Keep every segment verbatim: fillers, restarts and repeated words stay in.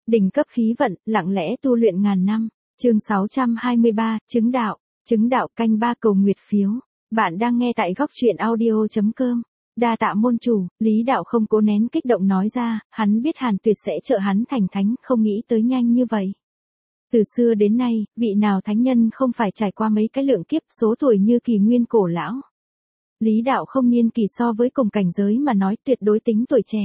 Đỉnh cấp khí vận, lặng lẽ tu luyện ngàn năm. Chương sáu trăm hai mươi ba, chứng đạo. Chứng đạo canh ba cầu nguyệt phiếu. Bạn đang nghe tại góc truyện audio chấm com. Đa tạ môn chủ, Lý Đạo không cố nén kích động nói ra, hắn biết Hàn Tuyệt sẽ trợ hắn thành thánh, không nghĩ tới nhanh như vậy. Từ xưa đến nay, vị nào thánh nhân không phải trải qua mấy cái lượng kiếp số tuổi như kỳ nguyên cổ lão. Lý Đạo không niên kỳ so với cùng cảnh giới mà nói tuyệt đối tính tuổi trẻ.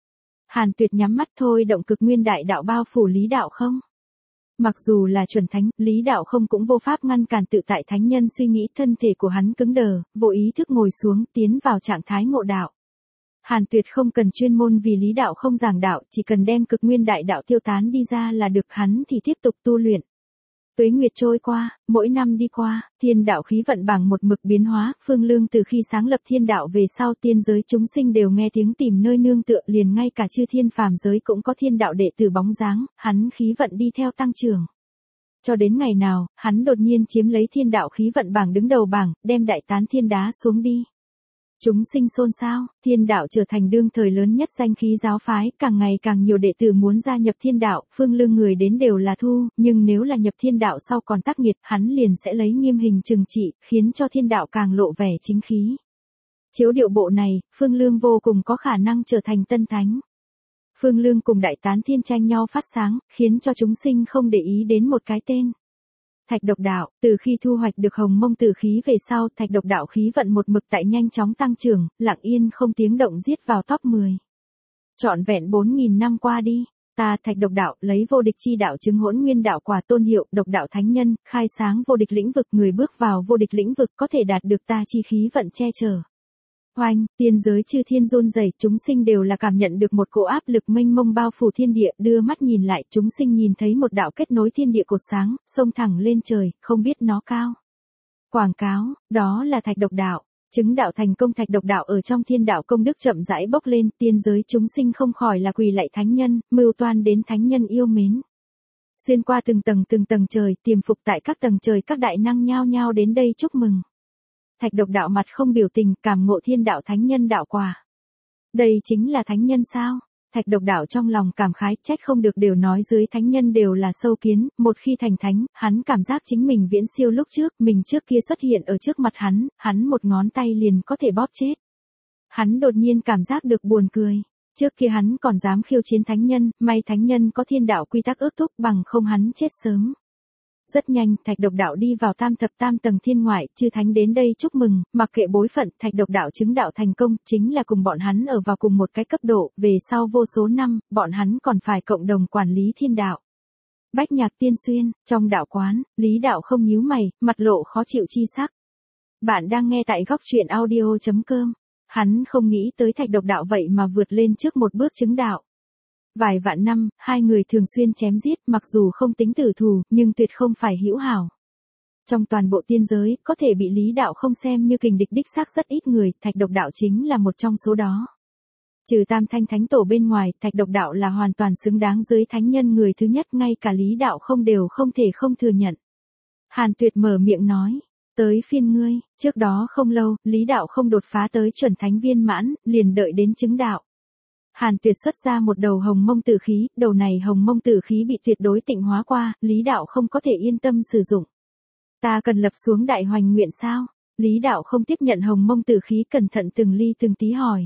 Hàn Tuyệt nhắm mắt thôi động cực nguyên đại đạo bao phủ Lý Đạo không. Mặc dù là chuẩn thánh, Lý Đạo không cũng vô pháp ngăn cản tự tại thánh nhân suy nghĩ, thân thể của hắn cứng đờ, vô ý thức ngồi xuống, tiến vào trạng thái ngộ đạo. Hàn Tuyệt không cần chuyên môn vì Lý Đạo không giảng đạo, chỉ cần đem cực nguyên đại đạo tiêu tán đi ra là được, hắn thì tiếp tục tu luyện. Tuế nguyệt trôi qua, mỗi năm đi qua, thiên đạo khí vận bảng một mực biến hóa, Phương Lương từ khi sáng lập thiên đạo về sau tiên giới chúng sinh đều nghe tiếng tìm nơi nương tựa, liền ngay cả chư thiên phàm giới cũng có thiên đạo đệ tử bóng dáng, hắn khí vận đi theo tăng trưởng. Cho đến ngày nào, hắn đột nhiên chiếm lấy thiên đạo khí vận bảng đứng đầu bảng, đem đại tán thiên đá xuống đi. Chúng sinh xôn xao, thiên đạo trở thành đương thời lớn nhất danh khí giáo phái, càng ngày càng nhiều đệ tử muốn gia nhập thiên đạo, Phương Lương người đến đều là thu, nhưng nếu là nhập thiên đạo sau còn tác nghiệt, hắn liền sẽ lấy nghiêm hình trừng trị, khiến cho thiên đạo càng lộ vẻ chính khí. Chiếu điệu bộ này, Phương Lương vô cùng có khả năng trở thành tân thánh. Phương Lương cùng đại tán thiên tranh nhau phát sáng, khiến cho chúng sinh không để ý đến một cái tên. Thạch độc đạo, từ khi thu hoạch được hồng mông tử khí về sau, thạch độc đạo khí vận một mực tại nhanh chóng tăng trưởng, lặng yên không tiếng động giết vào top mười. Trọn vẹn bốn nghìn năm qua đi, ta thạch độc đạo lấy vô địch chi đạo chứng hỗn nguyên đạo quả tôn hiệu, độc đạo thánh nhân, khai sáng vô địch lĩnh vực, người bước vào vô địch lĩnh vực có thể đạt được ta chi khí vận che chở. Oanh, tiên giới chư thiên run rẩy, chúng sinh đều là cảm nhận được một cỗ áp lực mênh mông bao phủ thiên địa, đưa mắt nhìn lại, chúng sinh nhìn thấy một đạo kết nối thiên địa cột sáng, xông thẳng lên trời, không biết nó cao. Quảng cáo, đó là thạch độc đạo, chứng đạo thành công. Thạch độc đạo ở trong thiên đạo công đức chậm rãi bốc lên, tiên giới chúng sinh không khỏi là quỳ lạy thánh nhân, mưu toan đến thánh nhân yêu mến. Xuyên qua từng tầng từng tầng trời, tiềm phục tại các tầng trời, các đại năng nhao nhao đến đây chúc mừng. Thạch độc đạo mặt không biểu tình, cảm ngộ thiên đạo thánh nhân đạo quả. Đây chính là thánh nhân sao? Thạch độc đạo trong lòng cảm khái, trách không được đều nói dưới thánh nhân đều là sâu kiến, một khi thành thánh, hắn cảm giác chính mình viễn siêu lúc trước, mình trước kia xuất hiện ở trước mặt hắn, hắn một ngón tay liền có thể bóp chết. Hắn đột nhiên cảm giác được buồn cười. Trước kia hắn còn dám khiêu chiến thánh nhân, may thánh nhân có thiên đạo quy tắc ước thúc, bằng không hắn chết sớm. Rất nhanh, thạch độc đạo đi vào tam thập tam tầng thiên ngoại, chư thánh đến đây chúc mừng, mặc kệ bối phận, thạch độc đạo chứng đạo thành công, chính là cùng bọn hắn ở vào cùng một cái cấp độ, về sau vô số năm, bọn hắn còn phải cộng đồng quản lý thiên đạo. Bách Nhạc Tiên Xuyên, trong đạo quán, Lý Đạo không nhíu mày, mặt lộ khó chịu chi sắc. Bạn đang nghe tại góc truyện audio chấm com. Hắn không nghĩ tới thạch độc đạo vậy mà vượt lên trước một bước chứng đạo. Vài vạn năm, hai người thường xuyên chém giết, mặc dù không tính tử thù, nhưng tuyệt không phải hữu hảo. Trong toàn bộ tiên giới, có thể bị Lý Đạo không xem như kình địch đích xác rất ít người, thạch độc đạo chính là một trong số đó. Trừ tam thanh thánh tổ bên ngoài, thạch độc đạo là hoàn toàn xứng đáng dưới thánh nhân người thứ nhất, ngay cả Lý Đạo không đều không thể không thừa nhận. Hàn Tuyệt mở miệng nói, tới phiên ngươi, trước đó không lâu, Lý Đạo không đột phá tới chuẩn thánh viên mãn, liền đợi đến chứng đạo. Hàn Tuyệt xuất ra một đầu hồng mông tử khí, đầu này hồng mông tử khí bị tuyệt đối tịnh hóa qua, Lý Đạo không có thể yên tâm sử dụng. Ta cần lập xuống đại hoành nguyện sao? Lý Đạo không tiếp nhận hồng mông tử khí, cẩn thận từng ly từng tí hỏi.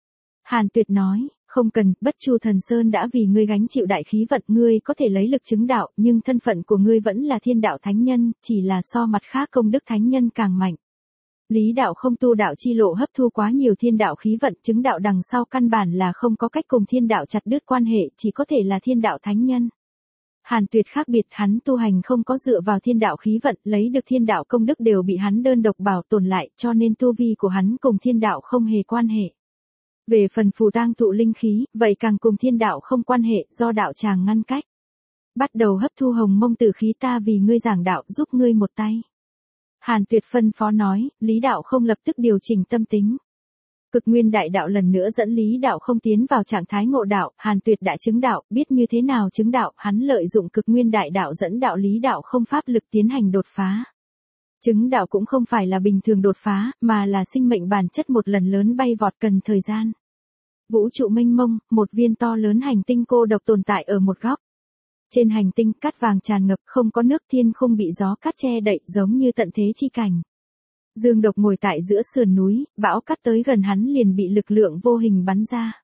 Hàn Tuyệt nói, không cần, Bất Chu Thần Sơn đã vì ngươi gánh chịu đại khí vận, ngươi có thể lấy lực chứng đạo, nhưng thân phận của ngươi vẫn là thiên đạo thánh nhân, chỉ là so mặt khác công đức thánh nhân càng mạnh. Lý Đạo không tu đạo chi lộ hấp thu quá nhiều thiên đạo khí vận, chứng đạo đằng sau căn bản là không có cách cùng thiên đạo chặt đứt quan hệ, chỉ có thể là thiên đạo thánh nhân. Hàn Tuyệt khác biệt, hắn tu hành không có dựa vào thiên đạo khí vận, lấy được thiên đạo công đức đều bị hắn đơn độc bảo tồn lại, cho nên tu vi của hắn cùng thiên đạo không hề quan hệ. Về phần phù tang thụ linh khí, vậy càng cùng thiên đạo không quan hệ, do đạo tràng ngăn cách. Bắt đầu hấp thu hồng mông tử khí, ta vì ngươi giảng đạo, giúp ngươi một tay. Hàn Tuyệt phân phó nói, Lý Đạo không lập tức điều chỉnh tâm tính. Cực nguyên đại đạo lần nữa dẫn Lý Đạo không tiến vào trạng thái ngộ đạo, Hàn Tuyệt đã chứng đạo, biết như thế nào chứng đạo, hắn lợi dụng cực nguyên đại đạo dẫn đạo Lý Đạo không pháp lực tiến hành đột phá. Chứng đạo cũng không phải là bình thường đột phá, mà là sinh mệnh bản chất một lần lớn bay vọt cần thời gian. Vũ trụ mênh mông, một viên to lớn hành tinh cô độc tồn tại ở một góc. Trên hành tinh cát vàng tràn ngập, không có nước, thiên không bị gió cát che đậy, giống như tận thế chi cảnh. Dương Độc ngồi tại giữa sườn núi, bão cát tới gần hắn liền bị lực lượng vô hình bắn ra.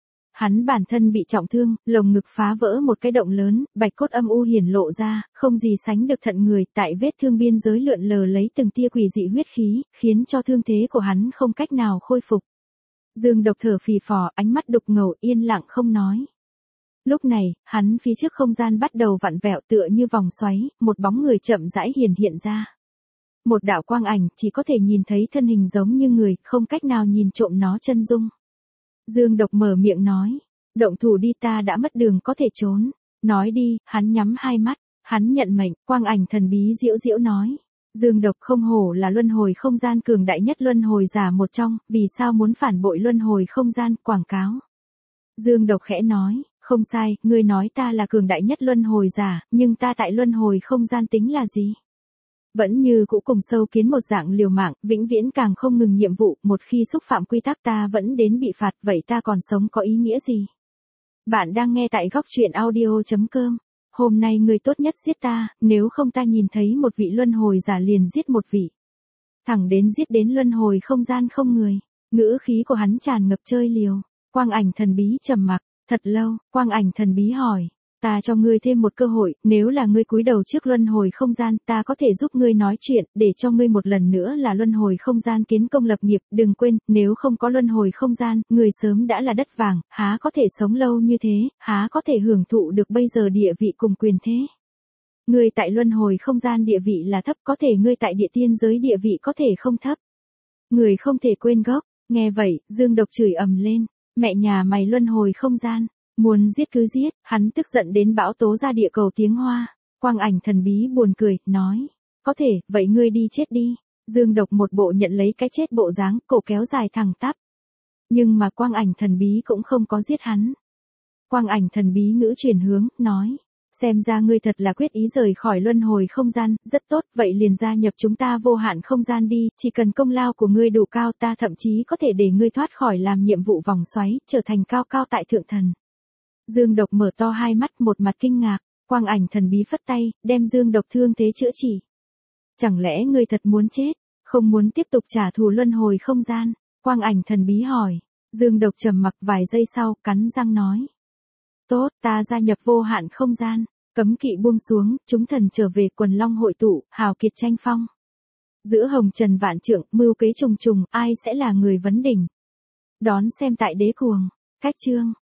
Hắn bản thân bị trọng thương, lồng ngực phá vỡ một cái động lớn, bạch cốt âm u hiển lộ ra, không gì sánh được thận người, tại vết thương biên giới lượn lờ lấy từng tia quỷ dị huyết khí, khiến cho thương thế của hắn không cách nào khôi phục. Dương Độc thở phì phò, ánh mắt đục ngầu, yên lặng không nói. Lúc này, hắn phía trước không gian bắt đầu vặn vẹo tựa như vòng xoáy, một bóng người chậm rãi hiển hiện ra. Một đạo quang ảnh, chỉ có thể nhìn thấy thân hình giống như người, không cách nào nhìn trộm nó chân dung. Dương Độc mở miệng nói, động thủ đi, ta đã mất đường có thể trốn. Nói đi, hắn nhắm hai mắt, hắn nhận mệnh, quang ảnh thần bí diễu diễu nói. Dương Độc không hổ là luân hồi không gian cường đại nhất luân hồi giả một trong, vì sao muốn phản bội luân hồi không gian, quảng cáo. Dương Độc khẽ nói, không sai, ngươi nói ta là cường đại nhất luân hồi giả, nhưng ta tại luân hồi không gian tính là gì? Vẫn như cũ cùng sâu kiến một dạng liều mạng, vĩnh viễn càng không ngừng nhiệm vụ, một khi xúc phạm quy tắc ta vẫn đến bị phạt, vậy ta còn sống có ý nghĩa gì? Bạn đang nghe tại góc truyện audio chấm com. Hôm nay người tốt nhất giết ta, nếu không ta nhìn thấy một vị luân hồi giả liền giết một vị. Thẳng đến giết đến luân hồi không gian không người. Ngữ khí của hắn tràn ngập chơi liều. Quang ảnh thần bí trầm mặc, thật lâu, quang ảnh thần bí hỏi. Ta cho ngươi thêm một cơ hội, nếu là ngươi cúi đầu trước luân hồi không gian, ta có thể giúp ngươi nói chuyện, để cho ngươi một lần nữa là luân hồi không gian kiến công lập nghiệp, đừng quên, nếu không có luân hồi không gian, người sớm đã là đất vàng, há có thể sống lâu như thế, há có thể hưởng thụ được bây giờ địa vị cùng quyền thế. Ngươi tại luân hồi không gian địa vị là thấp, có thể ngươi tại địa tiên giới địa vị có thể không thấp. Người không thể quên gốc, nghe vậy, Dương Độc chửi ầm lên, mẹ nhà mày luân hồi không gian. Muốn giết cứ giết, hắn tức giận đến bão tố ra địa cầu tiếng hoa. Quang ảnh thần bí buồn cười, nói. Có thể, vậy ngươi đi chết đi. Dương Độc một bộ nhận lấy cái chết bộ dáng, cổ kéo dài thẳng tắp. Nhưng mà quang ảnh thần bí cũng không có giết hắn. Quang ảnh thần bí ngữ chuyển hướng, nói. Xem ra ngươi thật là quyết ý rời khỏi luân hồi không gian, rất tốt, vậy liền gia nhập chúng ta vô hạn không gian đi, chỉ cần công lao của ngươi đủ cao ta thậm chí có thể để ngươi thoát khỏi làm nhiệm vụ vòng xoáy, trở thành cao cao tại thượng thần. Dương Độc mở to hai mắt, một mặt kinh ngạc, quang ảnh thần bí phất tay, đem Dương Độc thương thế chữa trị. Chẳng lẽ ngươi thật muốn chết, không muốn tiếp tục trả thù luân hồi không gian? Quang ảnh thần bí hỏi. Dương Độc trầm mặc vài giây sau, cắn răng nói. Tốt, ta gia nhập vô hạn không gian, cấm kỵ buông xuống, chúng thần trở về, quần long hội tụ, hào kiệt tranh phong. Giữa hồng trần vạn trượng, mưu kế trùng trùng, ai sẽ là người vấn đỉnh? Đón xem tại Đế Cuồng. Cách chương.